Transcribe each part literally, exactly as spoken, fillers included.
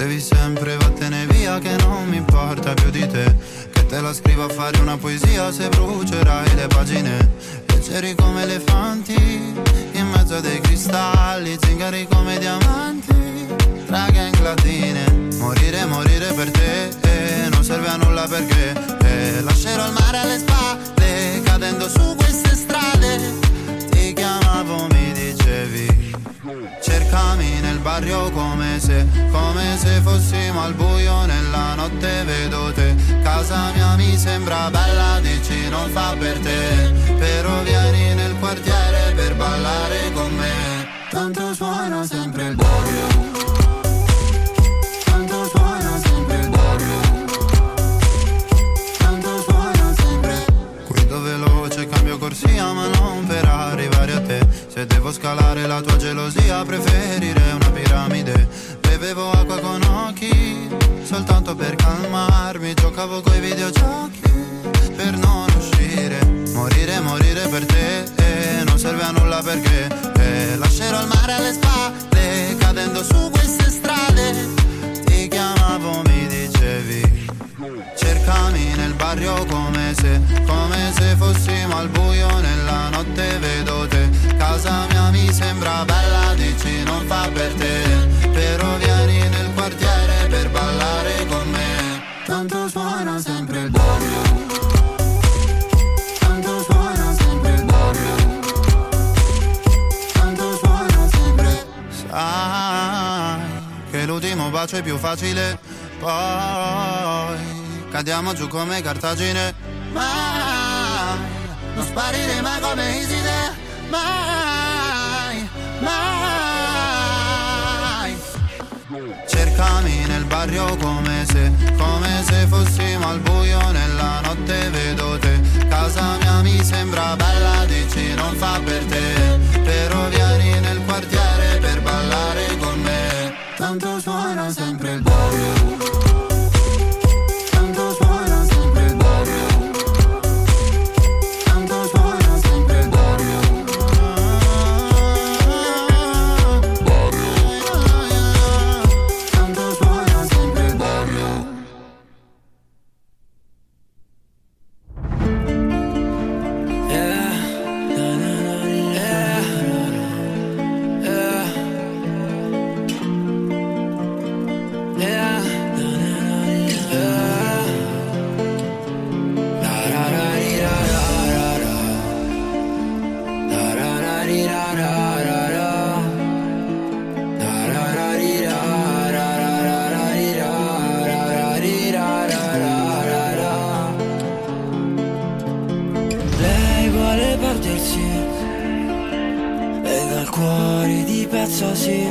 Dicevi sempre vattene via che non mi importa più di te, che te la scrivo a fare una poesia se brucerai le pagine. Leggeri come elefanti in mezzo a dei cristalli, zingari come diamanti tra gang latine. Morire, morire per te, eh, non serve a nulla perché eh, lascerò il mare alle spalle, cadendo su queste strade. Ti chiamavo, mi dicevi cercami nel barrio come se, come se fossimo al buio nella notte, vedo te. Casa mia mi sembra bella, dici non fa per te, però vieni nel quartiere per ballare con me. Tanto suona sempre il barrio, tanto suona sempre il barrio, tanto suona sempre. Guido veloce, cambio corsia ma non per arrivare a te. Se devo scalare la tua gelosia preferirei una piramide. Bevevo acqua con occhi soltanto per calmarmi, giocavo coi videogiochi per non uscire. Morire, morire per te, eh, non serve a nulla perché eh, lascerò il mare alle spalle, cadendo su queste strade. Ti chiamavo, mi dicevi cercami nel barrio come se, come se fossimo al buio nella notte, vedo te. Casa mia mi sembra bella, dici non fa per te, però vieni nel quartiere per ballare con me. Tanto suona sempre il barrio, tanto suona sempre il barrio, tanto suona sempre. Sai che l'ultimo bacio è più facile, poi cadiamo giù come Cartagine. Mai, non sparire mai come Iside, mai, mai. Cercami nel barrio come se, come se fossimo al buio nella notte, vedo te. Casa mia mi sembra bella, dici non fa per te, però vieni nel quartiere per ballare con me. Tanto suona sempre il barrio, tanto suona sempre il barrio, tanto suona sempre il barrio, tanto suona sempre il barrio. Yeah, na na na, yeah, yeah, yeah, na na na, yeah. La ra ra ri ra ra ra ra, la ra ra ri ra ra ra ra, la ra ra ri ra ra ra ra ra ri ra ra ra ri ra ra ra ra ra. Lei vuole perdersi e dal cuore di pezzo sì,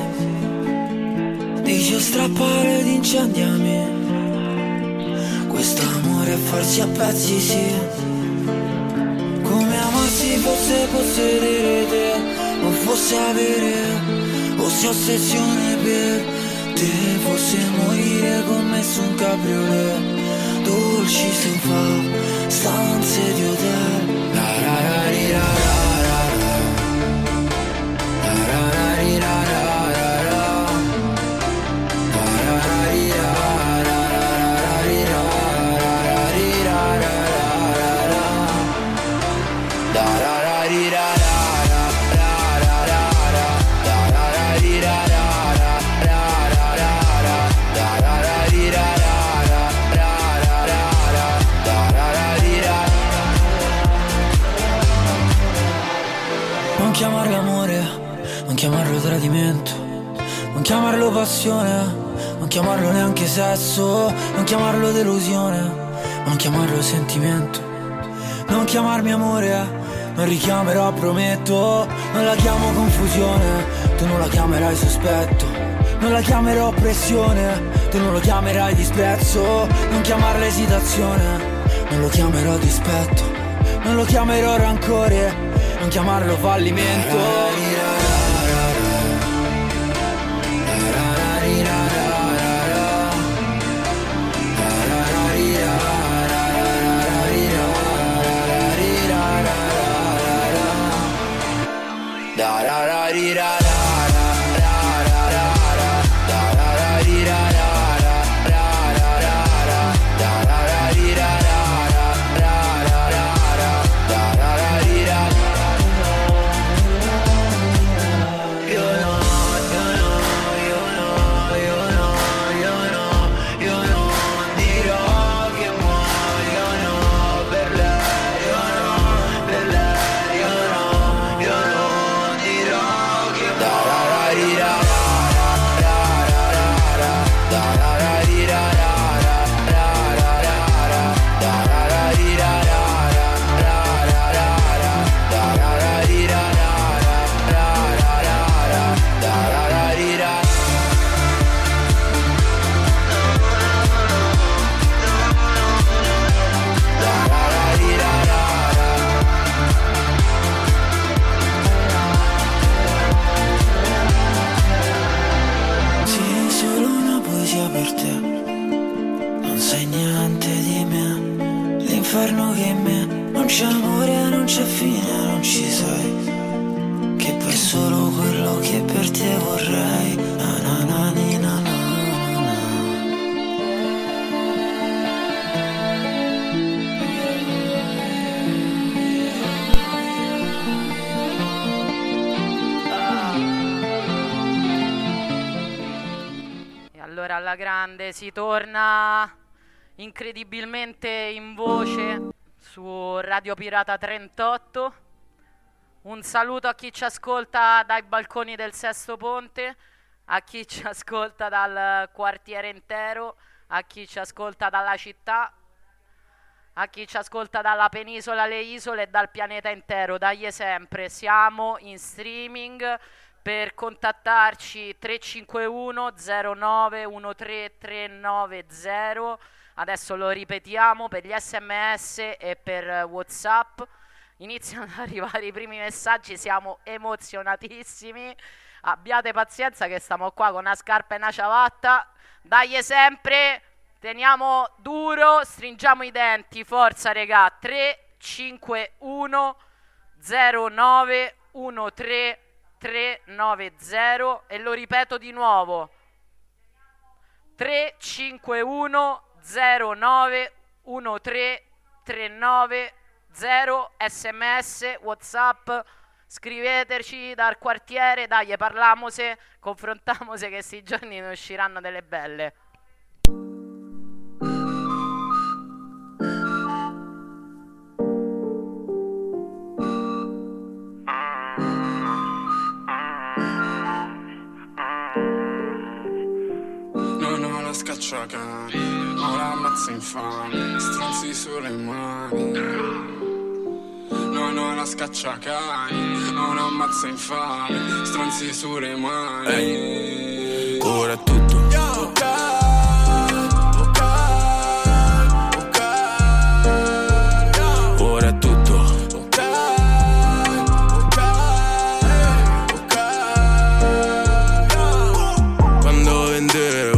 dice strappare ed incendiami, questo amore a farsi a pezzi sì, come amarsi fosse possedere te, o fosse avere, fosse ossessione per te, fosse morire con me su un cabriolet, dolci sofà, stanze di hotel. La ra ra ri ra ra ra ra, la ra ra ri ra ra ra ra, la ra ra ri ra ra ra ra ri ra ra ra ri ra ra ra ra, la ra ra ri ra ra ra ra ra ra ra, la ra ra ri ra ra ra ra ra ra ra, la ra ra ri ra ra ra ra ra ra ra, la ra ra ri ra. Non chiamarlo amore, non chiamarlo tradimento, non chiamarlo passione, non chiamarlo neanche sesso, non chiamarlo delusione, non chiamarlo sentimento, non chiamarmi amore, non richiamerò, prometto, non la chiamo confusione, tu non la chiamerai sospetto, non la chiamerò pressione, tu non lo chiamerai disprezzo, non chiamarla esitazione, non lo chiamerò dispetto, non lo chiamerò rancore, non chiamarlo fallimento. Da ra ra ri ra ra ra ra ra ra ra, da ra ra ri ra ra da ra ra di ra ra ra ra ra ra ra da ra ra di ra ra ra ra ra ra ra da ra ra di ra ra ra ra ra ra ra da ra ra di ra. Per te non sai niente di me, l'inferno che in me non c'è amore, non c'è fine, non ci sai che per solo quello che per te vorrei. Na na na ni na na na. Allora alla grande si torna incredibilmente in voce su Radio Pirata trentotto. Un saluto a chi ci ascolta dai balconi del Sesto Ponte, a chi ci ascolta dal quartiere intero, a chi ci ascolta dalla città, a chi ci ascolta dalla penisola, le isole e dal pianeta intero. Dagli sempre, siamo in streaming. Per contattarci tre cinque uno zero nove uno tre tre nove zero, adesso lo ripetiamo per gli sms e per WhatsApp. Iniziano ad arrivare i primi messaggi, siamo emozionatissimi, abbiate pazienza che stiamo qua con una scarpa e una ciabatta. Dagli sempre, teniamo duro, stringiamo i denti, forza regà. Tre cinque uno zero nove uno tre tre nove zero e lo ripeto di nuovo: tre cinque uno zero nove uno tre tre nove zero. Sms, WhatsApp, scriveteci dal quartiere, dai, parlamose, confrontamose che sti giorni ne usciranno delle belle. Scacciacani, ora ammazza infame, stronzi sulle mani. No, no, la scacciacani, ora ammazza infame, stronzi sulle mani. Ehi, ora è tutto ok, ok, ok. Ora è tutto ok, ok, ok. Quando vendevo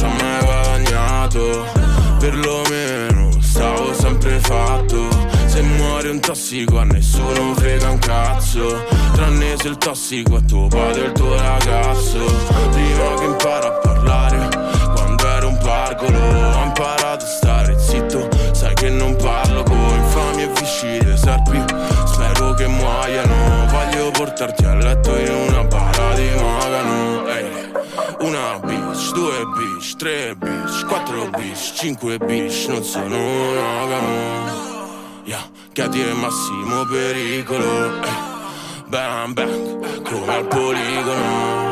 perlomeno stavo sempre fatto. Se muore un tossico a nessuno frega un cazzo, tranne se il tossico è tuo padre e il tuo ragazzo. Prima che imparo a parlare, quando ero un pargolo, ho imparato a stare zitto. Sai che non parlo con infami e viscide serpi, spero che muoiano. Voglio portarti a letto in una bara di Magano. Ehi, una bitch, due bitch, tre bitch, quattro bitch, cinque bitch, non sono monogamo. Yeah, che a dire massimo pericolo. Eh, bang bang, come al poligono.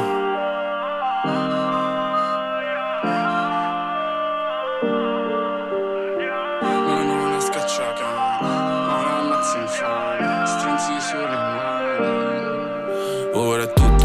No, no, la scacciaca, non ammazzi infame, strinzi sulle mani. Ora è tutto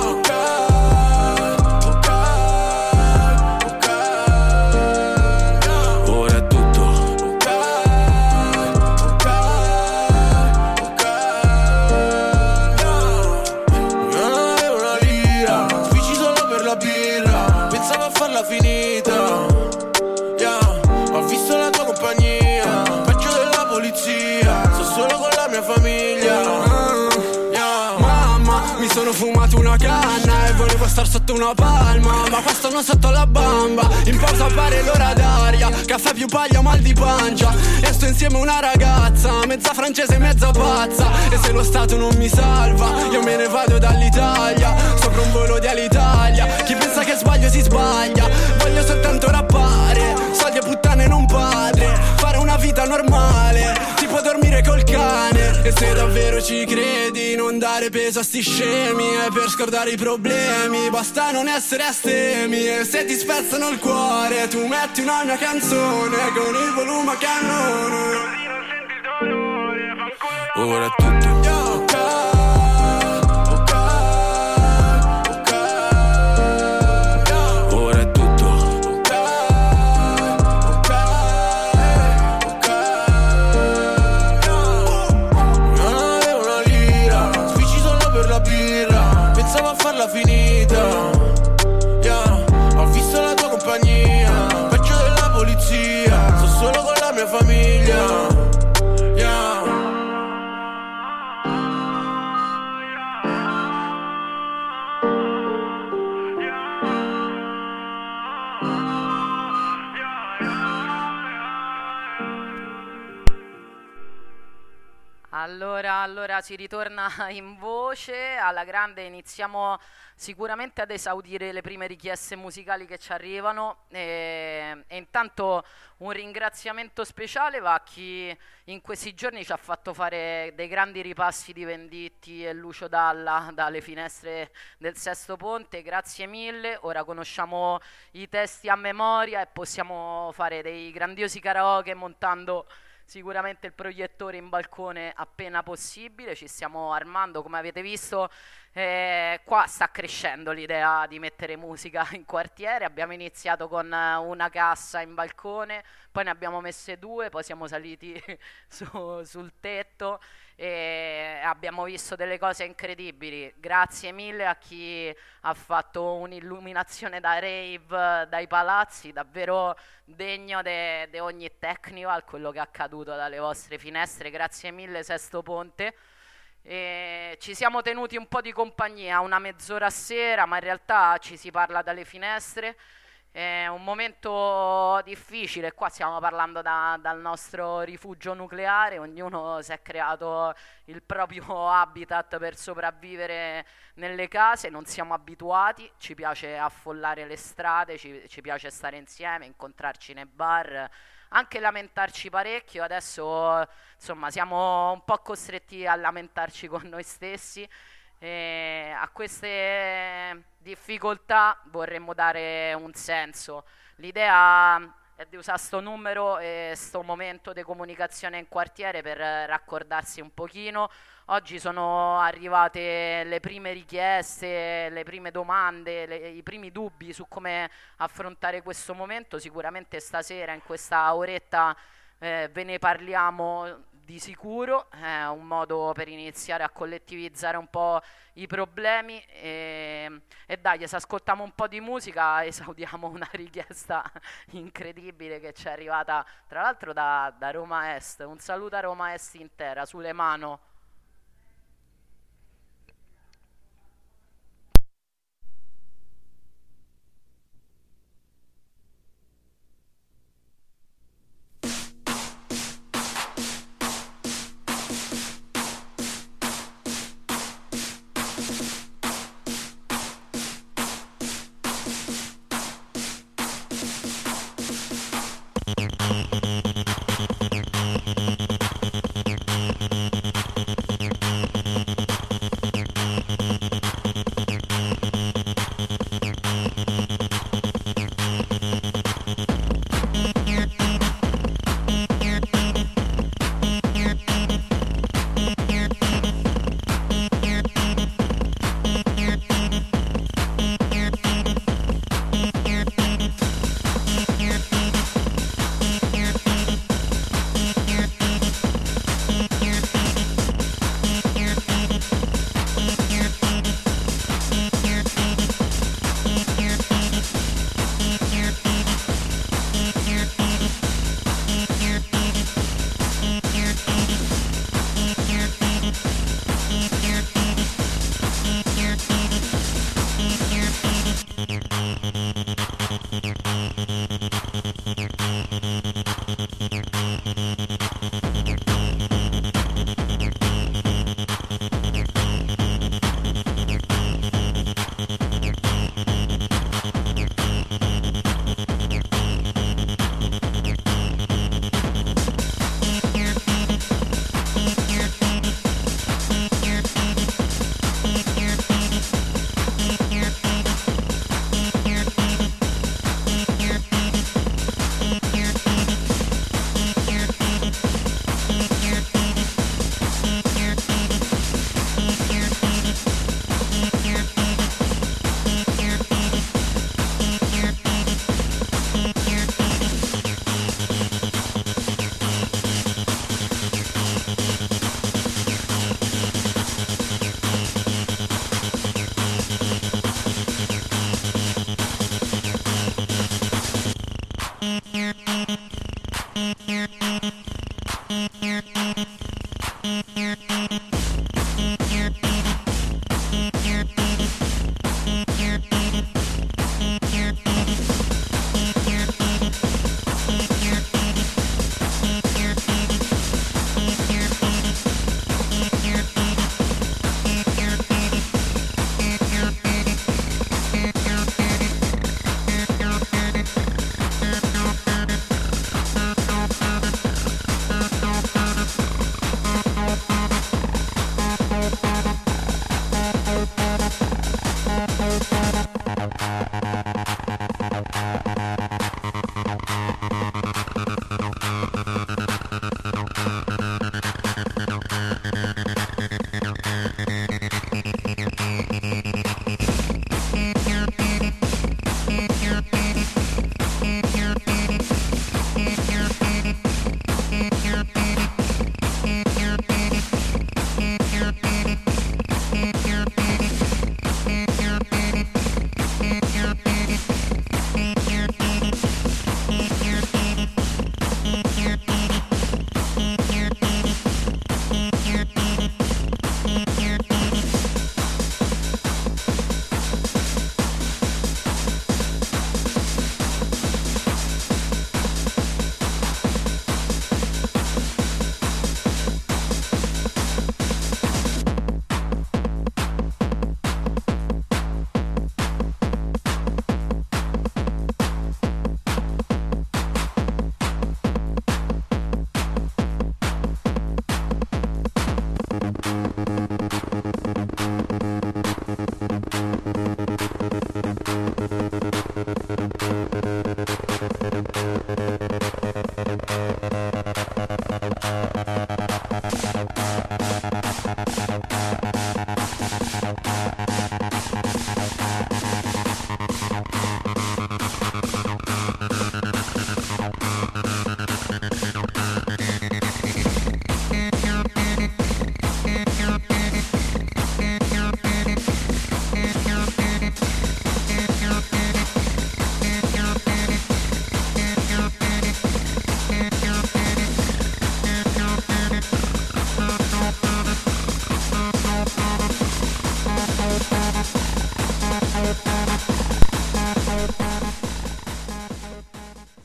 finita, yeah. Ho visto la tua compagnia, peggio della polizia, sto solo con la mia famiglia, uh, yeah. Mamma, mi sono fumato una canna e volevo star sotto una palma, ma qua stanno sotto la bamba. In pausa pare l'ora d'aria, caffè più paglia, mal di pancia. E sto insieme a una ragazza, mezza francese, mezza pazza. E se lo Stato non mi salva, io me ne vado dall'Italia, sopra un volo di Alitalia. Chi pensa che sbaglio si sbaglia, voglio soltanto rappare, soldi e puttane non padre, fare una vita normale, tipo dormire col cane. E se davvero ci credi, non dare peso a sti scemi. E per scordare i problemi basta non essere astemi. E se ti spezzano il cuore tu metti una mia canzone con il volume a cannone, così non senti il dolore. Ora è tutto ok, ok, ok. Ora è tutto ok, ok, ok. Non avevo una lira, sfici solo per la birra, pensavo a farla finita, yeah. Ho visto la tua compagnia, peggio della polizia, sto solo con la mia famiglia. Allora, allora si ritorna in voce, alla grande iniziamo sicuramente ad esaudire le prime richieste musicali che ci arrivano e, e intanto un ringraziamento speciale va a chi in questi giorni ci ha fatto fare dei grandi ripassi di Venditti e Lucio Dalla dalle finestre del Sesto Ponte, grazie mille, ora conosciamo i testi a memoria e possiamo fare dei grandiosi karaoke montando sicuramente il proiettore in balcone appena possibile. Ci stiamo armando, come avete visto, eh, qua sta crescendo l'idea di mettere musica in quartiere. Abbiamo iniziato con una cassa in balcone, poi ne abbiamo messe due, poi siamo saliti su, sul tetto e abbiamo visto delle cose incredibili. Grazie mille a chi ha fatto un'illuminazione da rave dai palazzi, davvero degno di de, de ogni technical quello che è accaduto dalle vostre finestre. Grazie mille Sesto Ponte. E ci siamo tenuti un po' di compagnia, una mezz'ora a sera, ma in realtà ci si parla dalle finestre. È un momento difficile, qua stiamo parlando da, dal nostro rifugio nucleare, ognuno si è creato il proprio habitat per sopravvivere nelle case, non siamo abituati, ci piace affollare le strade, ci, ci piace stare insieme, incontrarci nei bar, anche lamentarci parecchio. Adesso insomma siamo un po' costretti a lamentarci con noi stessi. E a queste difficoltà vorremmo dare un senso. L'idea è di usare sto numero e sto momento di comunicazione in quartiere per raccordarsi un pochino. Oggi sono arrivate le prime richieste, le prime domande, le, i primi dubbi su come affrontare questo momento. Sicuramente stasera in questa oretta eh, ve ne parliamo di sicuro, è un modo per iniziare a collettivizzare un po' i problemi e, e dai, se ascoltiamo un po' di musica esaudiamo una richiesta incredibile che ci è arrivata tra l'altro da, da Roma Est. Un saluto a Roma Est intera, sulle mano.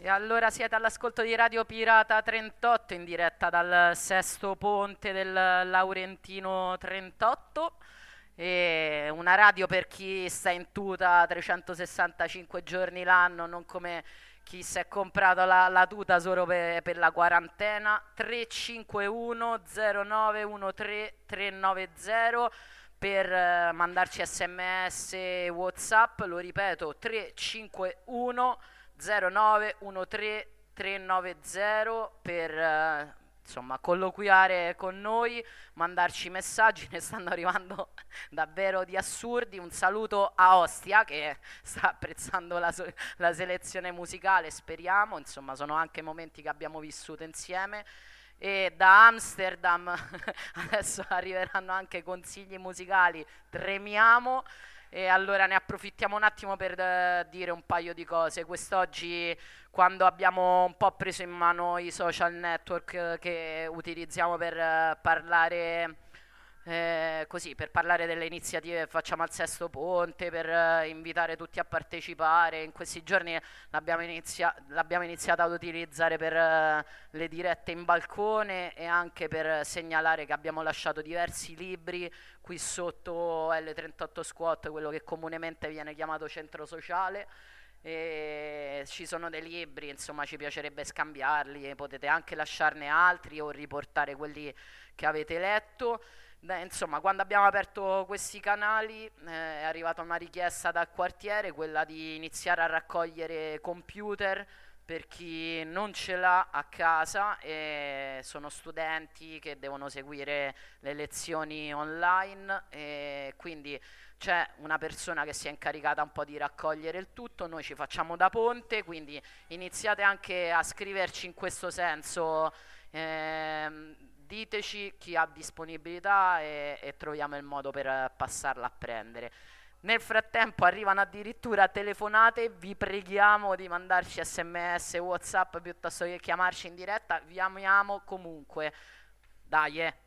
allora siete all'ascolto di Radio Pirata trentotto in diretta dal Sesto Ponte del Laurentino trentotto, e una radio per chi sta in tuta trecentosessantacinque giorni l'anno, non come chi si è comprato la, la tuta solo per, per la quarantena. Tre cinque uno zero nove uno tre tre nove zero per uh, mandarci sms, WhatsApp, lo ripeto, tre cinque uno zero nove uno tre tre nove zero per uh, insomma colloquiare con noi, mandarci messaggi. Ne stanno arrivando davvero di assurdi. Un saluto a Ostia che sta apprezzando la, so- la selezione musicale, speriamo, insomma sono anche momenti che abbiamo vissuto insieme. E da Amsterdam adesso arriveranno anche consigli musicali, tremiamo. E allora ne approfittiamo un attimo per uh, dire un paio di cose. Quest'oggi, quando abbiamo un po' preso in mano i social network uh, che utilizziamo per uh, parlare eh, così, per parlare delle iniziative che facciamo al Sesto Ponte, per uh, invitare tutti a partecipare, in questi giorni l'abbiamo, inizia- l'abbiamo iniziata ad utilizzare per uh, le dirette in balcone, e anche per segnalare che abbiamo lasciato diversi libri qui sotto L trentotto Squat, quello che comunemente viene chiamato centro sociale, e ci sono dei libri, insomma ci piacerebbe scambiarli, potete anche lasciarne altri o riportare quelli che avete letto. Beh, insomma, quando abbiamo aperto questi canali eh, è arrivata una richiesta dal quartiere, quella di iniziare a raccogliere computer per chi non ce l'ha a casa, e sono studenti che devono seguire le lezioni online, e quindi c'è una persona che si è incaricata un po' di raccogliere il tutto. Noi ci facciamo da ponte, quindi iniziate anche a scriverci in questo senso, ehm, diteci chi ha disponibilità e, e troviamo il modo per passarla a prendere. Nel frattempo arrivano addirittura telefonate, vi preghiamo di mandarci sms, WhatsApp piuttosto che chiamarci in diretta, vi amiamo comunque. Dai, eh.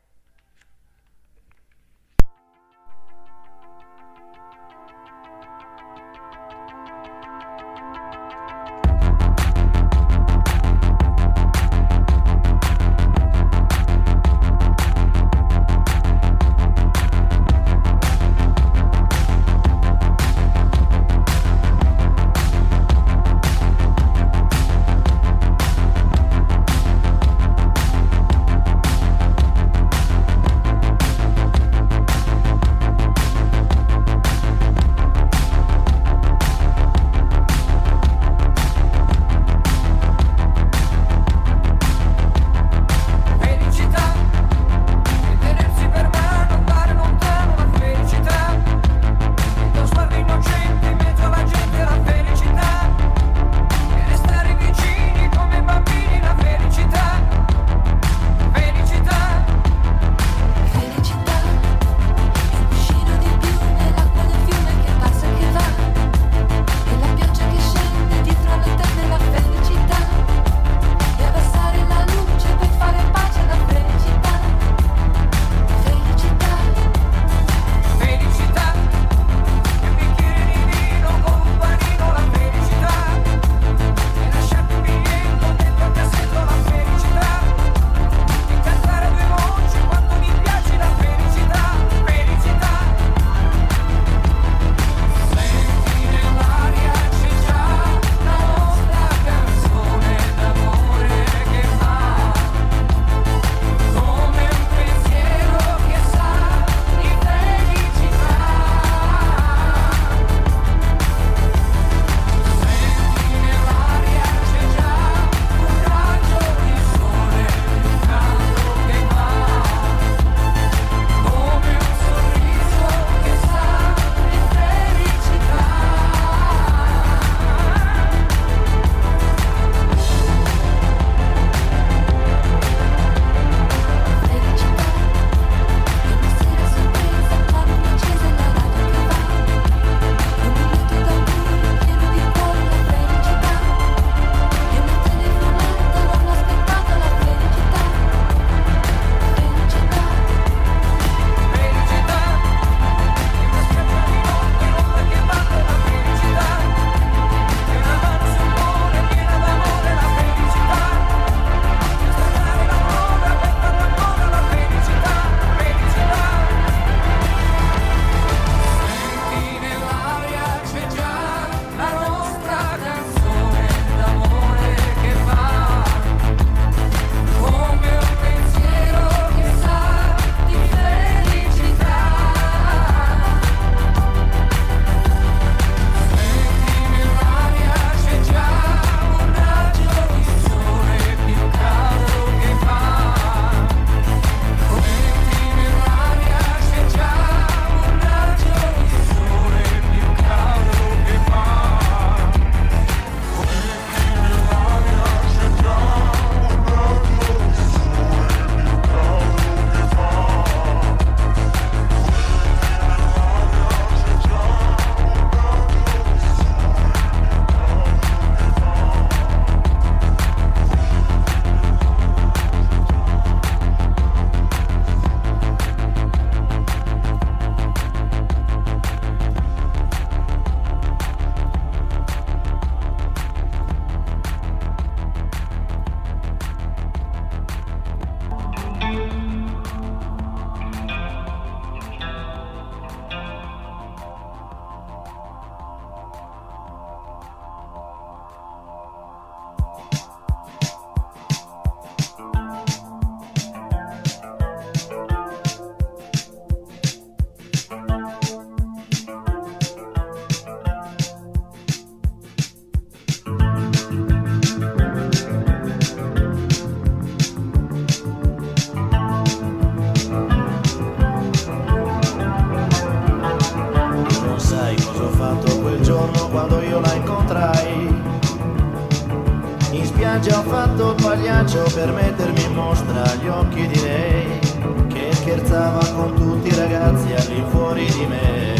incontrai. In spiaggia ho fatto il pagliaccio per mettermi in mostra agli occhi di lei, che scherzava con tutti i ragazzi all'infuori di me.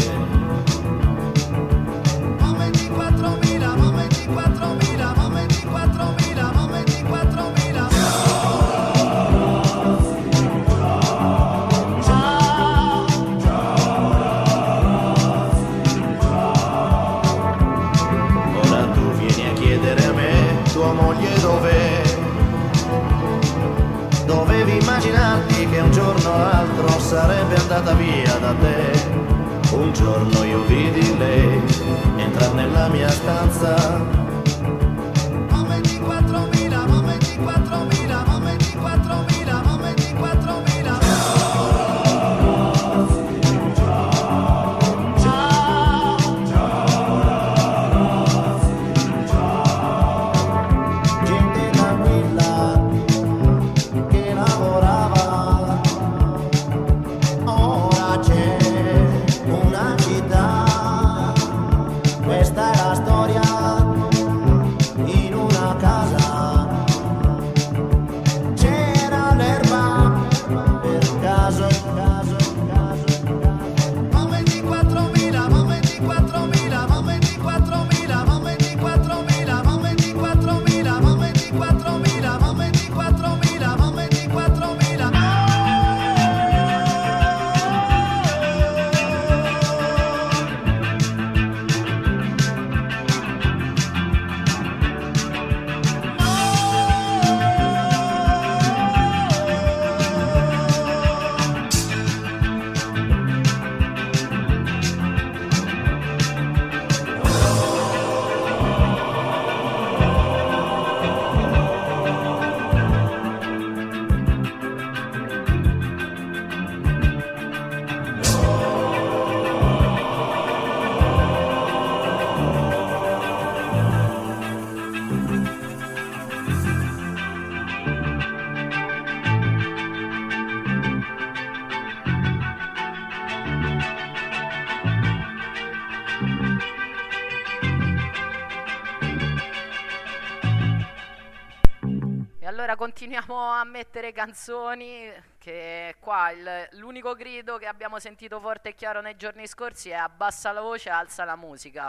Ma ventiquattromila, ma ventiquattromila, ma ventiquattromila, ma ventiquattromila. Ora tu vieni a chiedere a me, tua moglie dov'è? Dovevi immaginarti che un giorno o l'altro sarebbe andata via da te. Un giorno io vidi lei entrare nella mia stanza. Ma ventiquattromila, ma ventiquattromila, ma ventiquattromila, ma ventiquattromila. Gente tranquilla che lavorava, ora c'è una città. Questa è la storia in una casa. C'era l'erba per caso, caso, caso, caso. Ma ventiquattromila, ma ventiquattromila, ma ventiquattromila, ma ventiquattromila, ma ventiquattromila, ma ventiquattromila, ma ventiquattromila, ma ventiquattromila. E allora continuiamo a mettere canzoni, che qua il- l'unico grido che abbiamo sentito forte e chiaro nei giorni scorsi è abbassa la voce, alza la musica.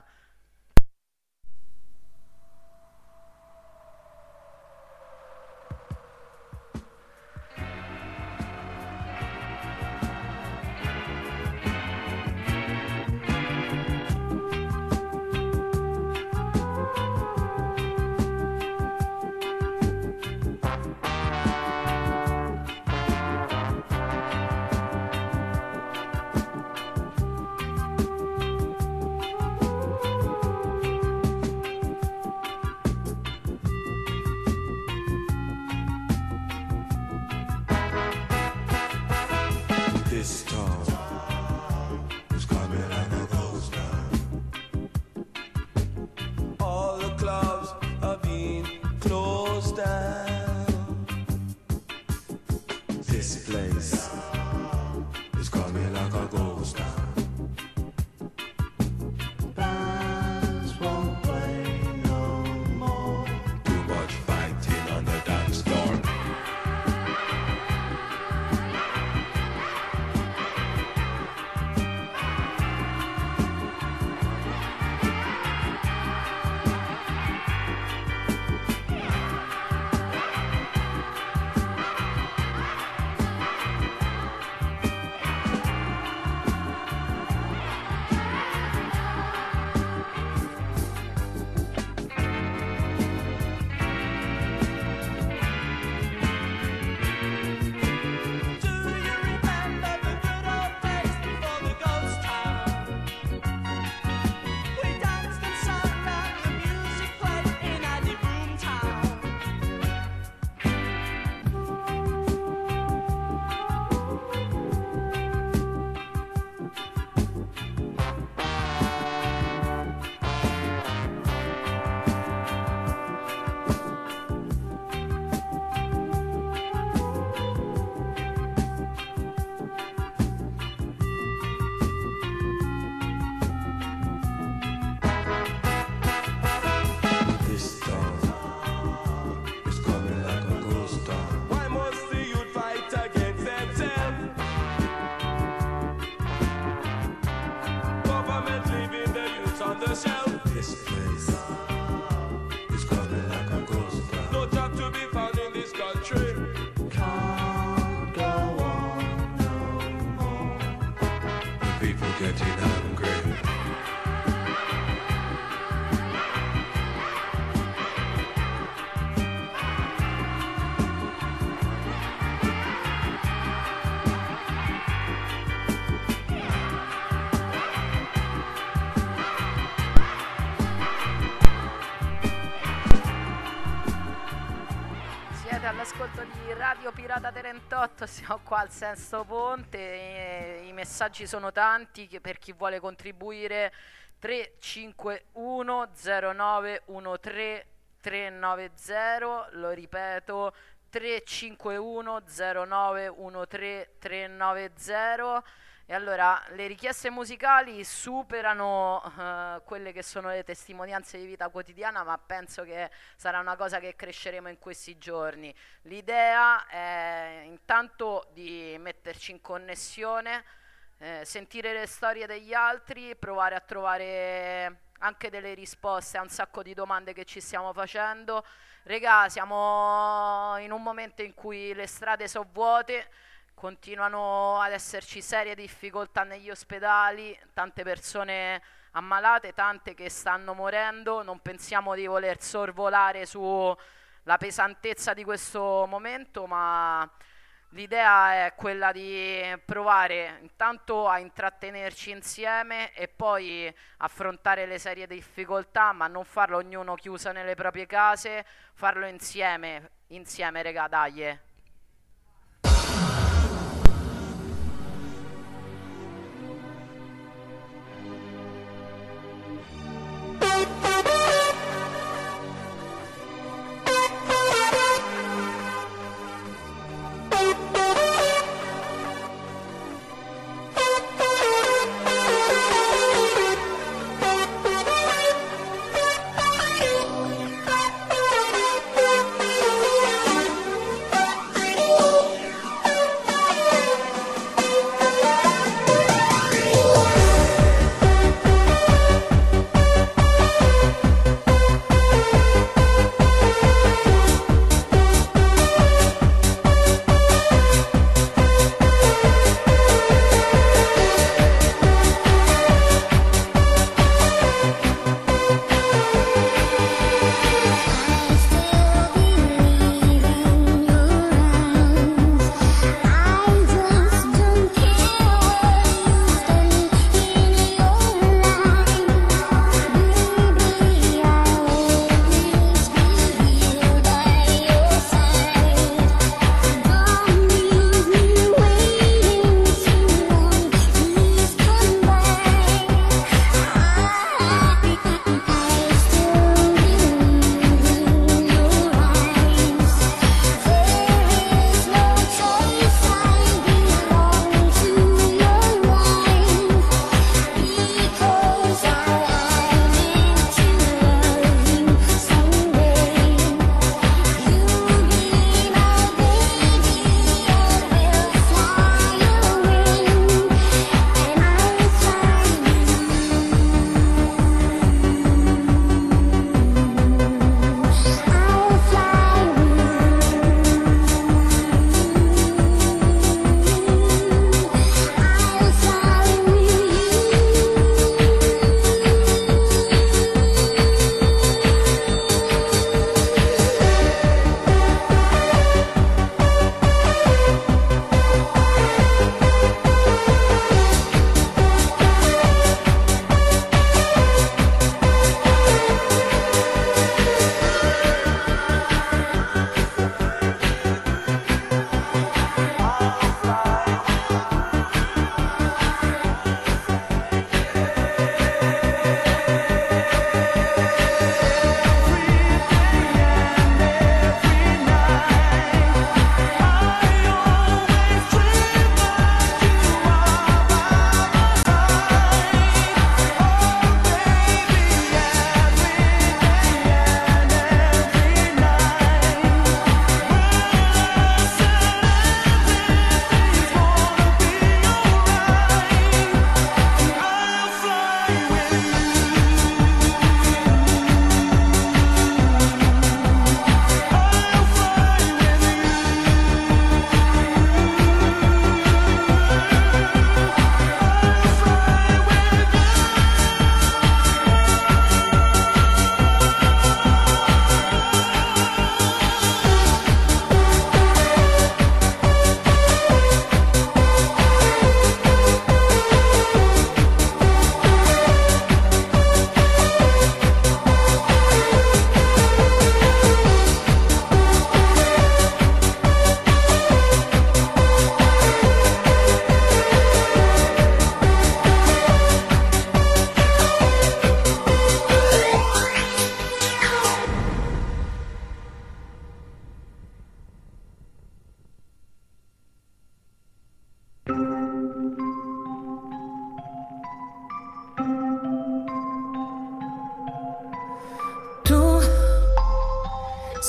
all'ascolto di Radio Pirata trentotto, siamo qua al Sesto Ponte e i messaggi sono tanti, che per chi vuole contribuire tre cinque uno zero nove uno tre tre nove zero, lo ripeto tre cinque uno zero nove uno tre tre nove zero. E allora le richieste musicali superano uh, quelle che sono le testimonianze di vita quotidiana, ma penso che sarà una cosa che cresceremo in questi giorni. L'idea è intanto di metterci in connessione, eh, sentire le storie degli altri, provare a trovare anche delle risposte a un sacco di domande che ci stiamo facendo. Regà, siamo in un momento in cui le strade sono vuote, continuano ad esserci serie difficoltà negli ospedali, tante persone ammalate, tante che stanno morendo. Non pensiamo di voler sorvolare sulla pesantezza di questo momento, ma l'idea è quella di provare intanto a intrattenerci insieme e poi affrontare le serie difficoltà, ma non farlo ognuno chiuso nelle proprie case, farlo insieme, insieme regà, dai.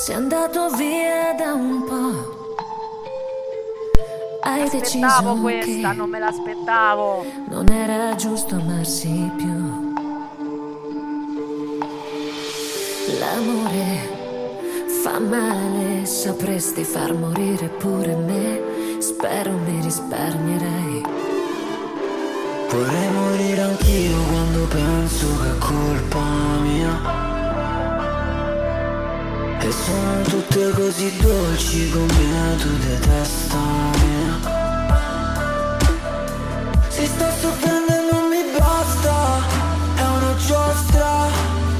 Sei andato via da un po'. Hai deciso Aspettavo questa, che non me l'aspettavo. non era giusto amarsi più. L'amore fa male, sapresti far morire pure me. Spero mi risparmierai. Vorrei morire anch'io quando penso che è colpa mia. E sono tutte così dolci come tu detesta mia. Si sta soffrendo e non mi basta, è una giostra.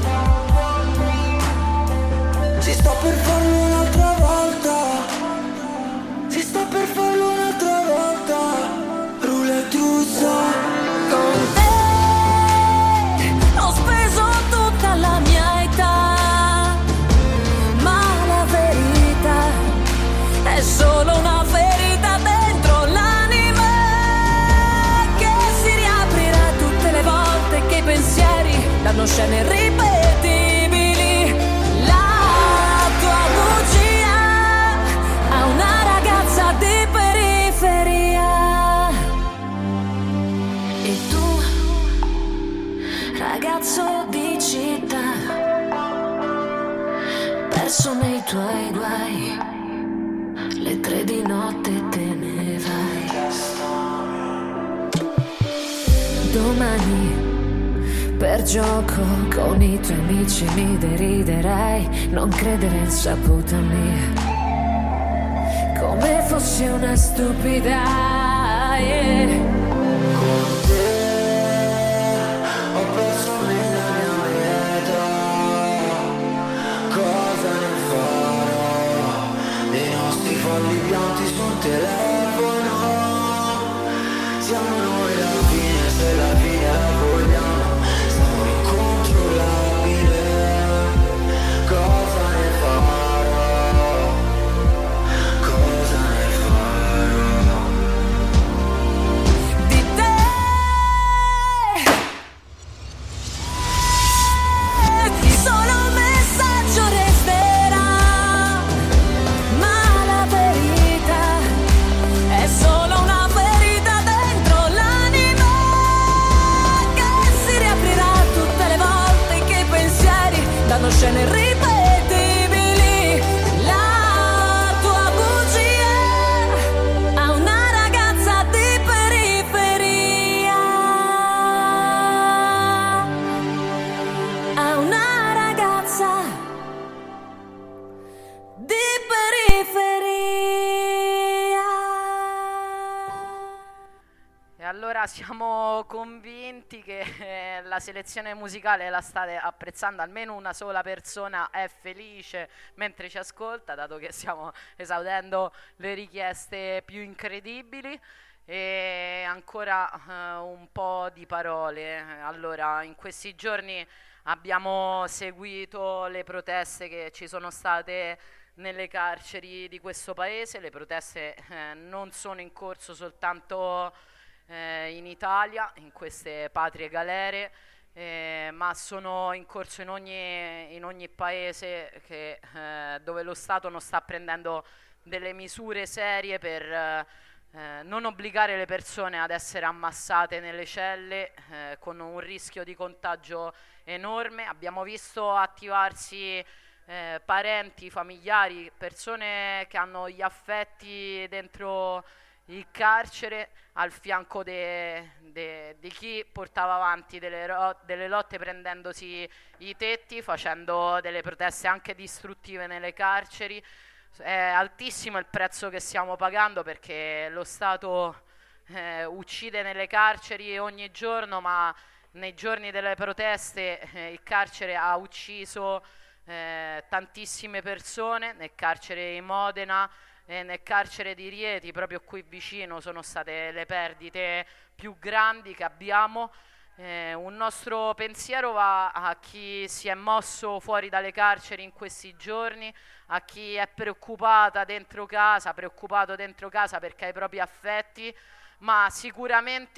Si sta per farlo un'altra volta. Si sta per farlo un'altra volta. Roulette russa. Con te ho speso tutta la mia età, ma la verità è solo una ferita dentro l'anima che si riaprirà tutte le volte che i pensieri danno scene irripetibili. La tua bugia a una ragazza di periferia. E tu, ragazzo di città, perso nei tuoi guai, le tre di notte te ne vai. Domani per gioco con i tuoi amici mi deriderai. Non credere in saputa mia, come fossi una stupida, yeah. Con te ho perso nella mia vita. Cosa ne farò dei nostri folli pianti sul telefono? Siamo noi la fine, se la fine la vogliamo. Siamo incontrollabile. Cosa ne farò? Cosa ne farò? Di te solo un messaggio resterà, ma la verità è solo una ferita dentro l'anima che si riaprirà tutte le volte che i pensieri danno scene irripetibili. La tua bugia a una ragazza di periferia, a una ragazza di periferia. E allora siamo convinti che eh, la selezione musicale la state apprezzando, almeno una sola persona è felice mentre ci ascolta, dato che stiamo esaudendo le richieste più incredibili. E ancora eh, un po' di parole. Allora, in questi giorni abbiamo seguito le proteste che ci sono state nelle carceri di questo paese. Le proteste eh, non sono in corso soltanto eh, in Italia, in queste patrie galere, eh, ma sono in corso in ogni, in ogni paese che, eh, dove lo Stato non sta prendendo delle misure serie per eh, eh, non obbligare le persone ad essere ammassate nelle celle eh, con un rischio di contagio enorme. Abbiamo visto attivarsi eh, parenti, familiari, persone che hanno gli affetti dentro il carcere al fianco di chi portava avanti delle, ro- delle lotte prendendosi i tetti, facendo delle proteste anche distruttive nelle carceri. È altissimo il prezzo che stiamo pagando, perché lo Stato eh, uccide nelle carceri ogni giorno, ma nei giorni delle proteste eh, il carcere ha ucciso eh, tantissime persone. Nel carcere di Modena e nel carcere di Rieti, proprio qui vicino, sono state le perdite più grandi che abbiamo. Eh, un nostro pensiero va a chi si è mosso fuori dalle carceri in questi giorni, a chi è preoccupata dentro casa, preoccupato dentro casa perché ha i propri affetti, ma sicuramente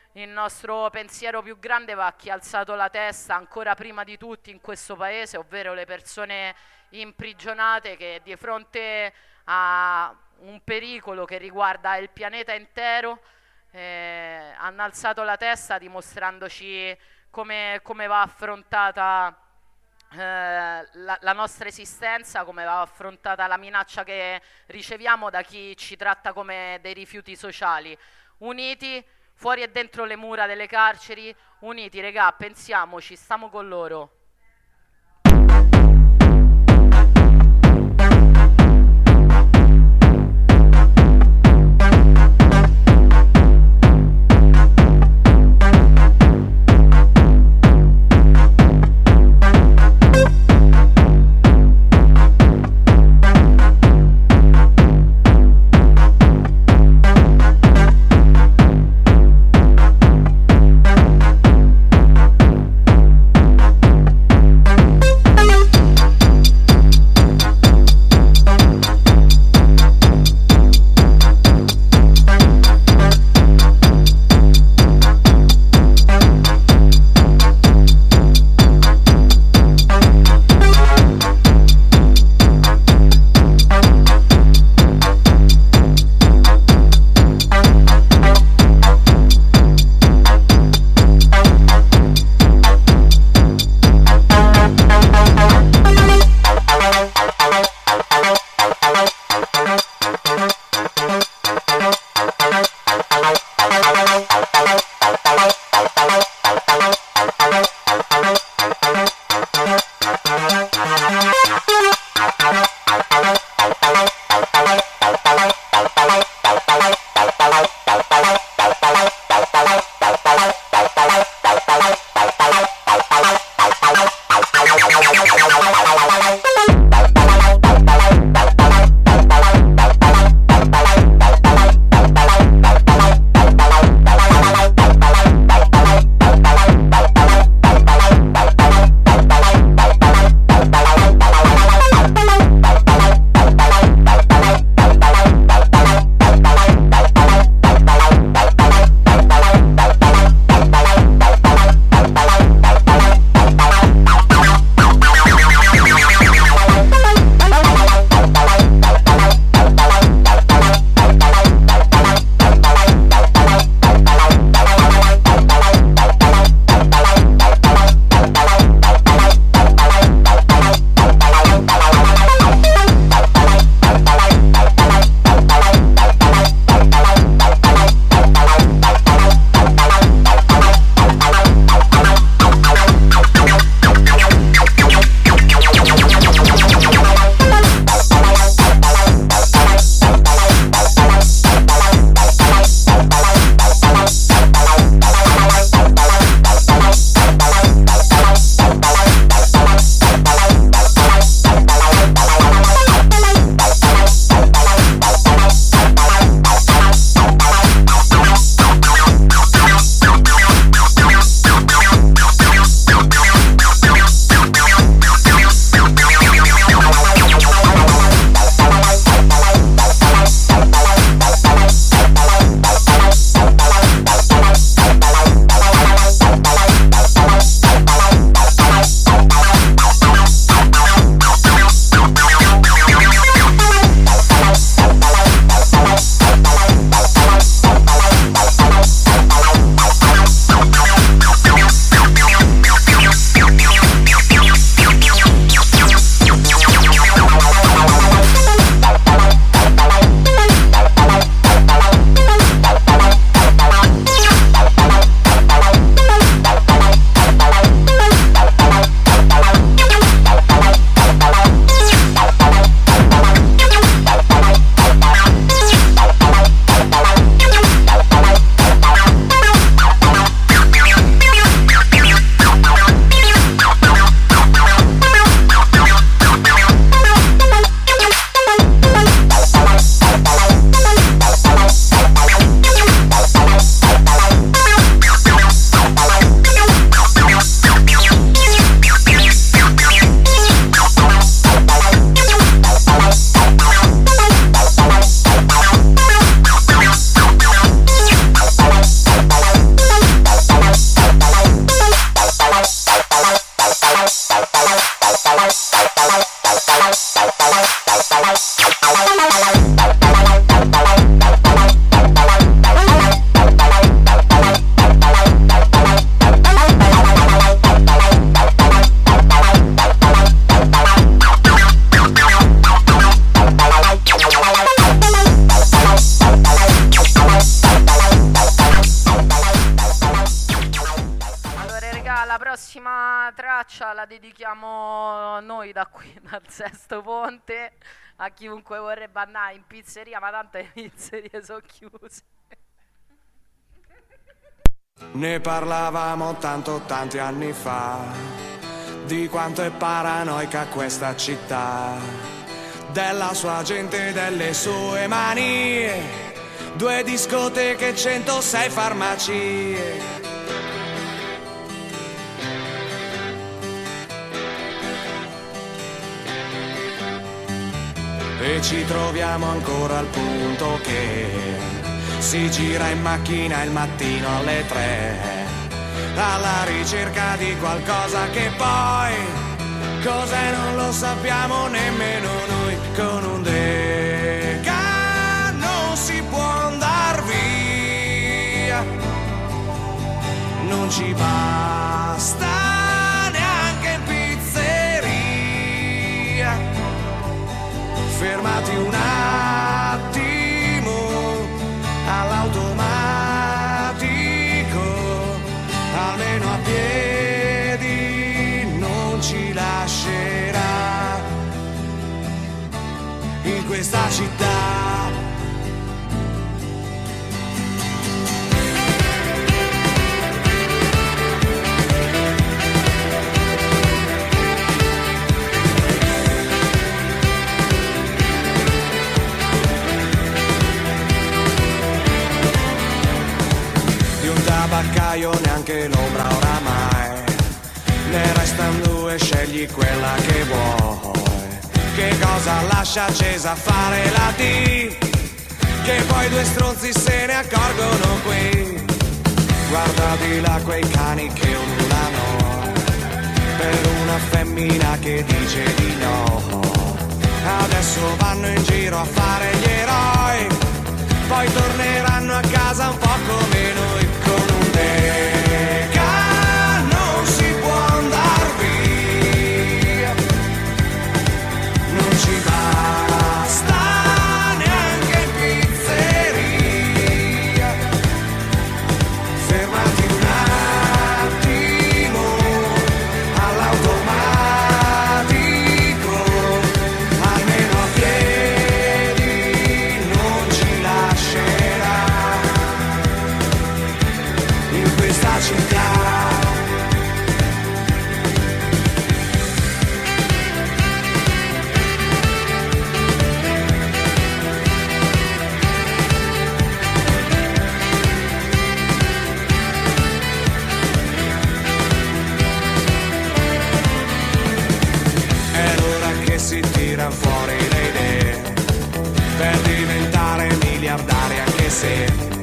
il nostro pensiero più grande va a chi ha alzato la testa ancora prima di tutti in questo paese, ovvero le persone imprigionate che di fronte a un pericolo che riguarda il pianeta intero eh, hanno alzato la testa, dimostrandoci come, come va affrontata eh, la, la nostra esistenza, come va affrontata la minaccia che riceviamo da chi ci tratta come dei rifiuti sociali. Uniti fuori e dentro le mura delle carceri, uniti, regà, pensiamoci, stiamo con loro. traccia la dedichiamo noi da qui, dal Sesto Ponte, a chiunque vorrebbe andare in pizzeria, ma tanto le pizzerie sono chiuse. Ne parlavamo tanto tanti anni fa, di quanto è paranoica questa città, della sua gente e delle sue manie, due discoteche, centosei farmacie. E ci troviamo ancora al punto che si gira in macchina il mattino alle tre, alla ricerca di qualcosa che poi cos'è non lo sappiamo nemmeno noi. Con un Deca non si può andar via, non ci basta neanche in pizzeria. Fermati un attimo all'automatico, almeno a piedi non ci lascerà in questa città. Tabaccaio neanche l'ombra oramai, ne restano due, scegli quella che vuoi. Che cosa lascia accesa a fare la T, che poi due stronzi se ne accorgono qui. Guarda di là quei cani che ululano per una femmina che dice di no. Adesso vanno in giro a fare gli eroi, poi torneranno a casa un po' come noi. Con un Deca non si può andar via, non ci basta neanche in pizzeria. Fermati un attimo all'automatico, almeno a piedi non ci lascerà in questa città. È l'ora che si tirano fuori le idee per diventare miliardari, anche se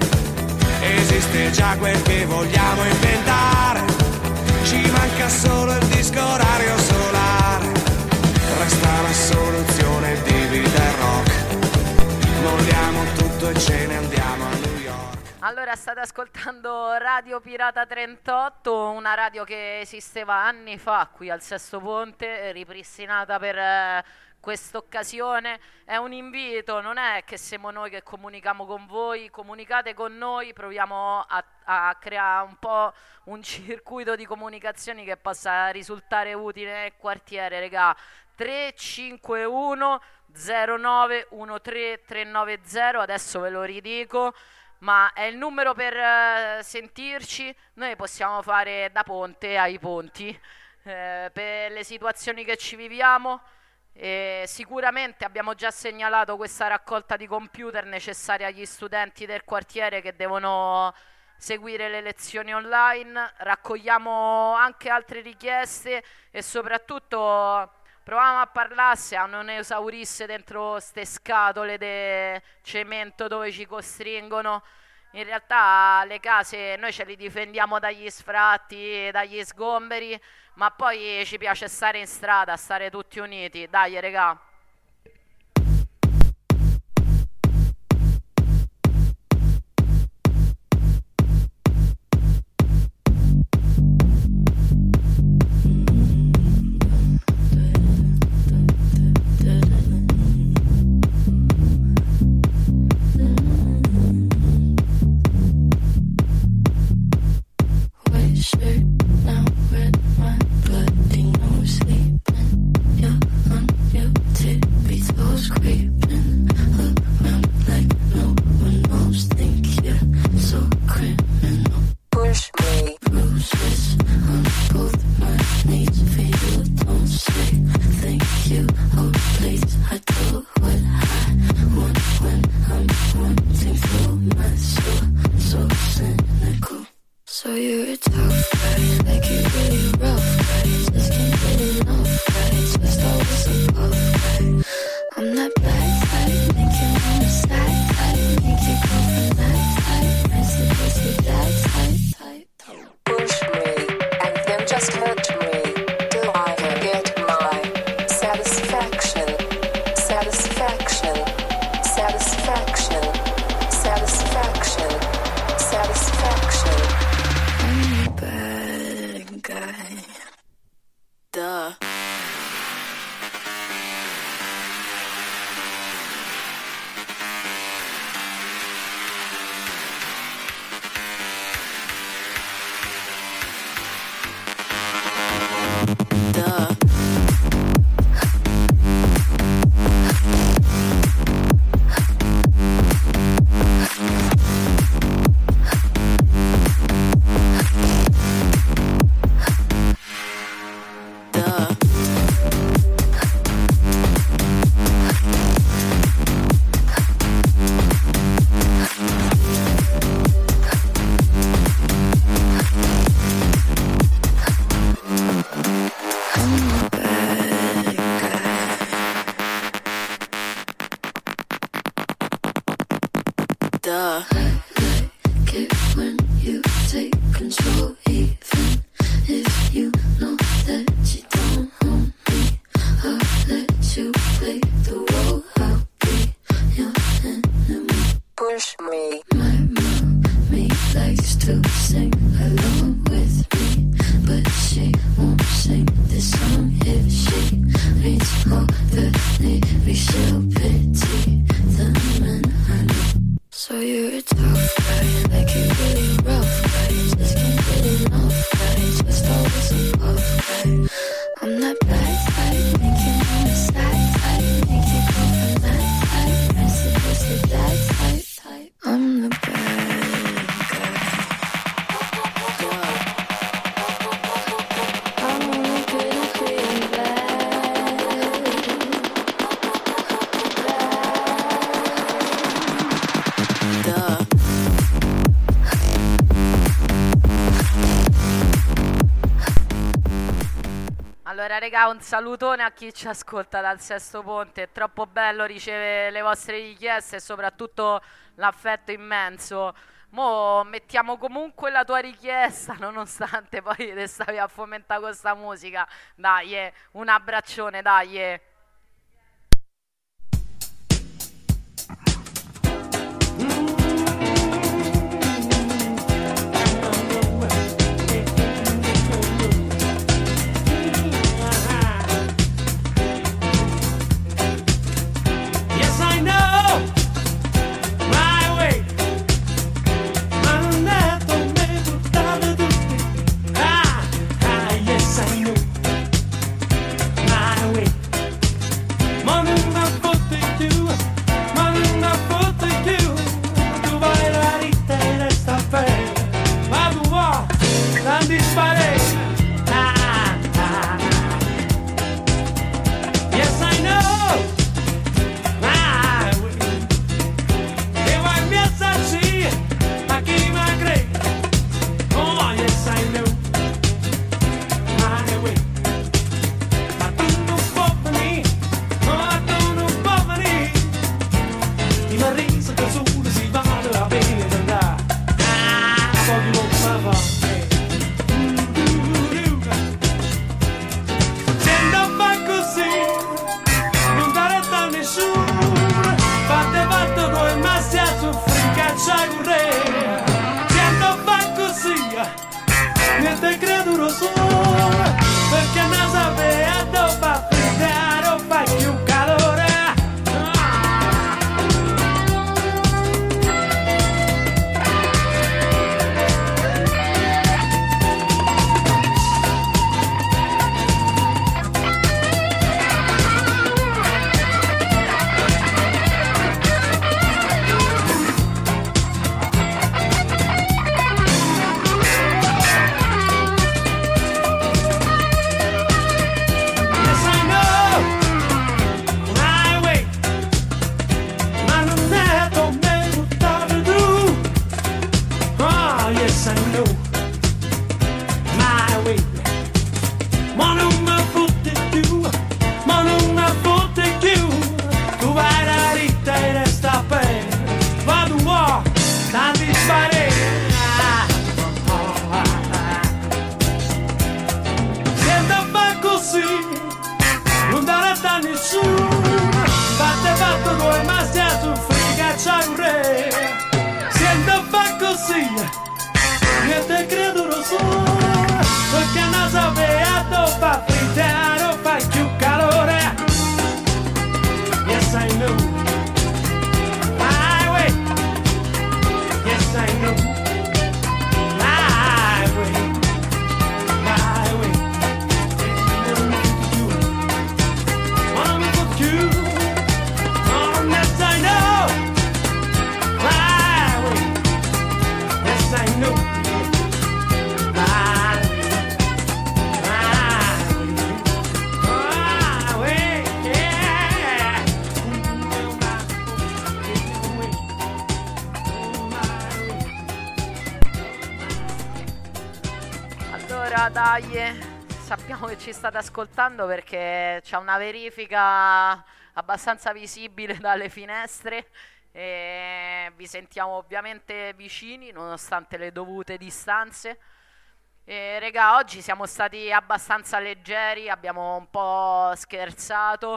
esiste già quel che vogliamo inventare. Ci manca solo il disco orario solare, resta la soluzione di vita e rock. Molliamo tutto e ce ne andiamo a New York. Allora, state ascoltando Radio Pirata trentotto, una radio che esisteva anni fa qui al Sesto Ponte, ripristinata per eh, quest'occasione. È un invito, non è che siamo noi che comunichiamo con voi, comunicate con noi, proviamo a, a creare un po' un circuito di comunicazioni che possa risultare utile nel quartiere, regà. tre cinque uno zero nove uno tre tre nove zero, adesso ve lo ridico, ma è il numero per uh, sentirci. Noi possiamo fare da ponte ai ponti eh, per le situazioni che ci viviamo. E sicuramente abbiamo già segnalato questa raccolta di computer necessaria agli studenti del quartiere che devono seguire le lezioni online. Raccogliamo anche altre richieste e soprattutto proviamo a parlarsi, a non esaurisse dentro ste scatole di cemento dove ci costringono. In realtà le case noi ce li difendiamo dagli sfratti, dagli sgomberi, ma poi ci piace stare in strada, stare tutti uniti. Dai, regà. Now with my blood fights, first I was above. I'm that bad type, make you wanna side type, make you go for night type, rinse the pussy that type, type, type. Push me, and then just hurt me, till I can get my satisfaction, satisfaction, satisfaction, satisfaction, satisfaction. I'm a bad guy. Duh. Allora raga, un salutone a chi ci ascolta dal Sesto Ponte, è troppo bello ricevere le vostre richieste e soprattutto l'affetto immenso. Mo mettiamo comunque la tua richiesta nonostante poi te stavi a fomentare con sta musica. Dai, eh, un abbraccione, dai. Eh. Ah, ah, yes I know my way. sta nessuno, fatte fatto due masti a soffrire c'è un re, sento fa così, io te credo lo so, perché non sapevo fa frittare, fa più calore, yes I know, highway, yes I know. Dai, sappiamo che ci state ascoltando perché c'è una verifica abbastanza visibile dalle finestre e vi sentiamo ovviamente vicini nonostante le dovute distanze. E regà, oggi siamo stati abbastanza leggeri, abbiamo un po' scherzato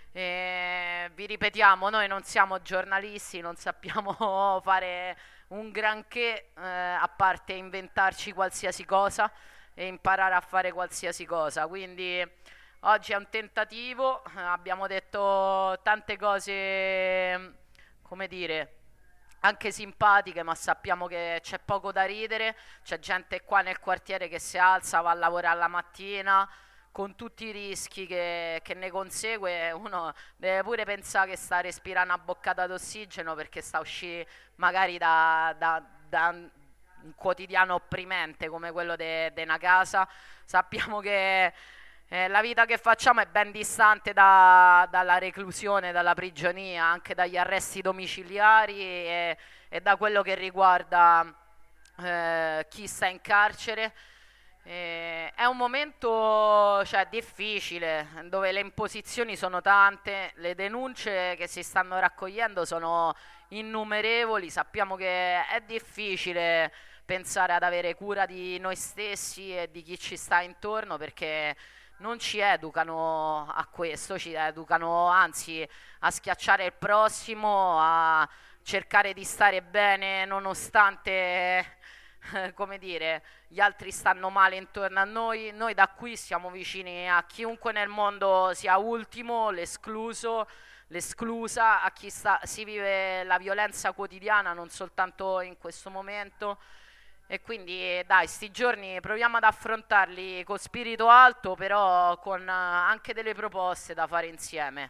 e vi ripetiamo, noi non siamo giornalisti, non sappiamo fare un granché eh, a parte inventarci qualsiasi cosa e imparare a fare qualsiasi cosa, quindi oggi è un tentativo, abbiamo detto tante cose, come dire, anche simpatiche, ma sappiamo che c'è poco da ridere, c'è gente qua nel quartiere che si alza, va a lavorare la mattina, con tutti i rischi che, che ne consegue, uno deve pure pensare che sta respirando una boccata d'ossigeno perché sta uscendo magari da... da, da un quotidiano opprimente come quello di una casa. Sappiamo che eh, la vita che facciamo è ben distante da, dalla reclusione, dalla prigionia, anche dagli arresti domiciliari e, e da quello che riguarda eh, chi sta in carcere. Eh, è un momento, cioè, difficile, dove le imposizioni sono tante, le denunce che si stanno raccogliendo sono innumerevoli, sappiamo che è difficile pensare ad avere cura di noi stessi e di chi ci sta intorno perché non ci educano a questo, ci educano anzi a schiacciare il prossimo, a cercare di stare bene nonostante eh, come dire, gli altri stanno male intorno a noi. Noi da qui siamo vicini a chiunque nel mondo sia ultimo, l'escluso, l'esclusa, a chi sta, si vive la violenza quotidiana non soltanto in questo momento. E quindi dai, sti giorni proviamo ad affrontarli con spirito alto, però con anche delle proposte da fare insieme.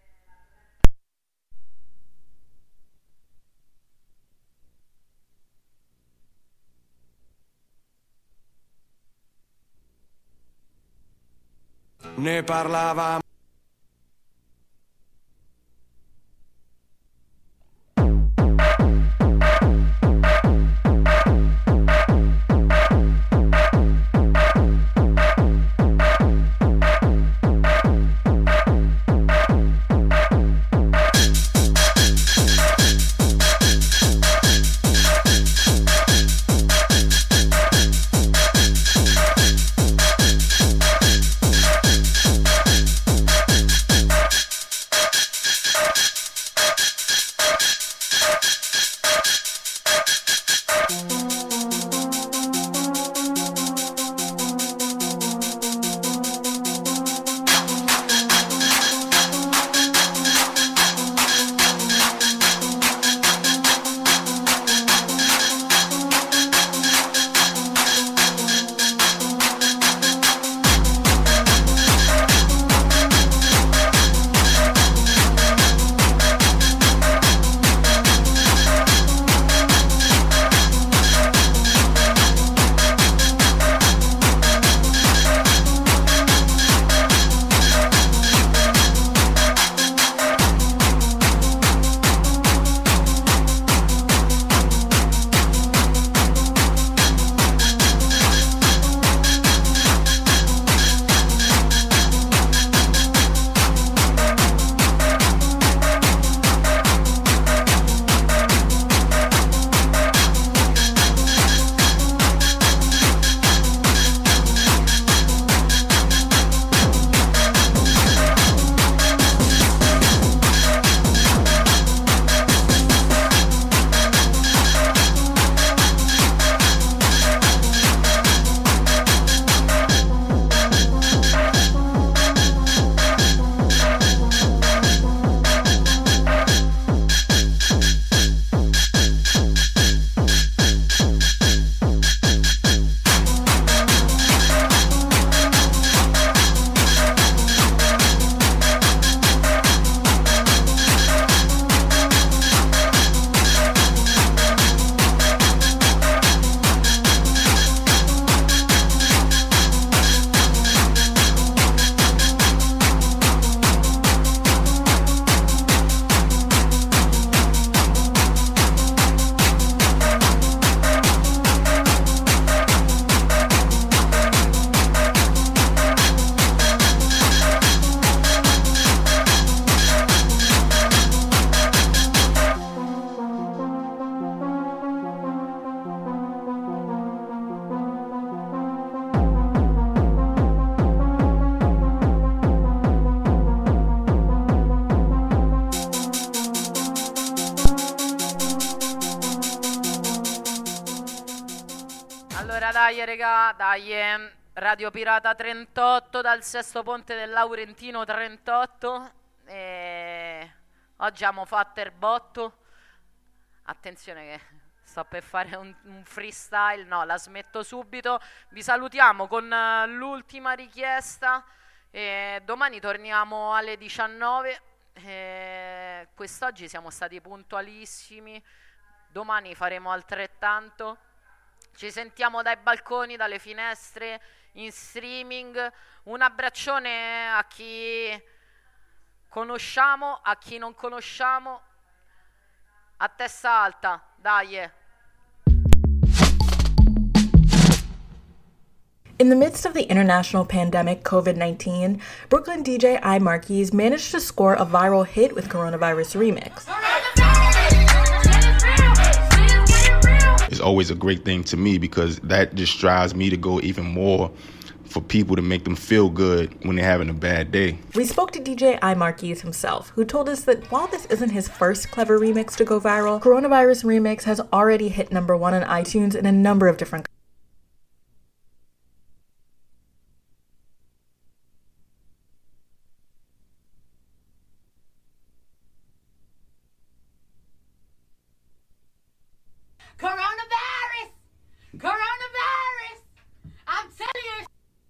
Ne parlavamo. dai regà, dai, eh, Radio Pirata trentotto dal Sesto Ponte del Laurentino trentotto. E oggi abbiamo fatto il botto. Attenzione che sto per fare un, un freestyle, no, la smetto subito. Vi salutiamo con uh, l'ultima richiesta. E domani torniamo alle diciannove. E quest'oggi siamo stati puntualissimi. Domani faremo altrettanto. Ci sentiamo dai balconi, dalle finestre, in streaming. Un abbraccione a chi conosciamo, a chi non conosciamo. A testa alta, dai. In the midst of the international pandemic COVID nineteen, Brooklyn D J I Marquis managed to score a viral hit with Coronavirus Remix. It's always a great thing to me because that just drives me to go even more for people to make them feel good when they're having a bad day. We spoke to D J I Marquis himself, who told us that while this isn't his first clever remix to go viral, Coronavirus Remix has already hit number one on iTunes in a number of different countries. Coronavirus! Coronavirus! I'm telling you!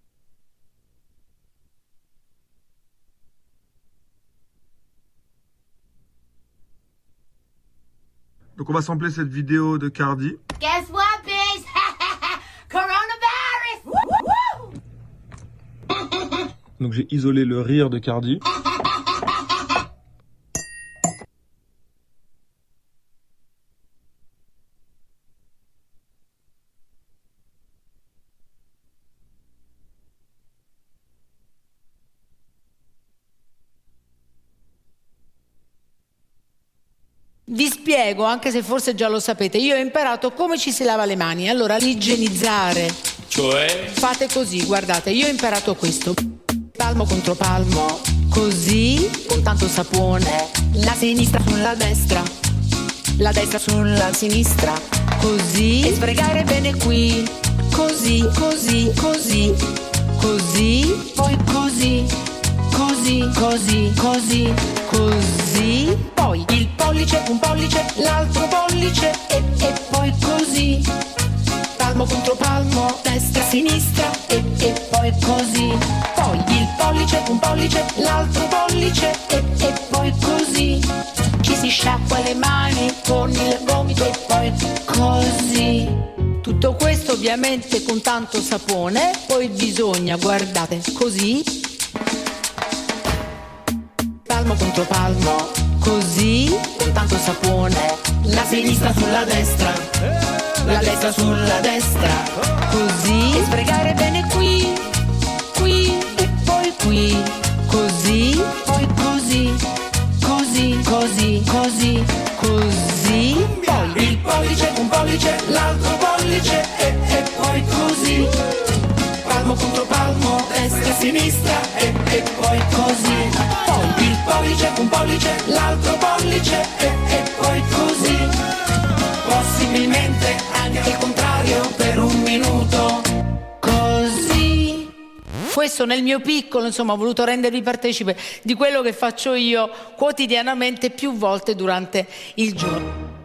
Donc on va sampler cette vidéo de Cardi. Guess what, bitch? Coronavirus! Woo, woo! Donc j'ai isolé le rire de Cardi. Vi spiego, anche se forse già lo sapete, io ho imparato come ci si lava le mani. Allora, igienizzare. Cioè? Fate così, guardate, io ho imparato questo. Palmo contro palmo, così, con tanto sapone. La sinistra sulla destra, la destra sulla sinistra, così. E sfregare bene qui, così, così, così, così. Poi così, così, così, così, così. Poi il pollice, un pollice, l'altro pollice e, e poi così. Palmo contro palmo, destra, sinistra e, e poi così. Poi il pollice, un pollice, l'altro pollice e, e poi così. Ci si sciacqua le mani con il gomito e poi così. Tutto questo ovviamente con tanto sapone. Poi bisogna, guardate, così. Palmo contro palmo, così, con tanto sapone. La sinistra sulla destra, la destra sulla destra, così. E sfregare bene qui, qui e poi qui, così, poi così, così, così, così, così. Poi il pollice, un pollice, l'altro pollice e, e poi così. Palmo contro palmo, destra, sinistra e, e poi così. Poi il pollice, un pollice, l'altro pollice e, e poi così. Possibilmente anche il contrario per un minuto. Così. Questo nel mio piccolo, insomma, ho voluto rendervi partecipe di quello che faccio io quotidianamente più volte durante il giorno.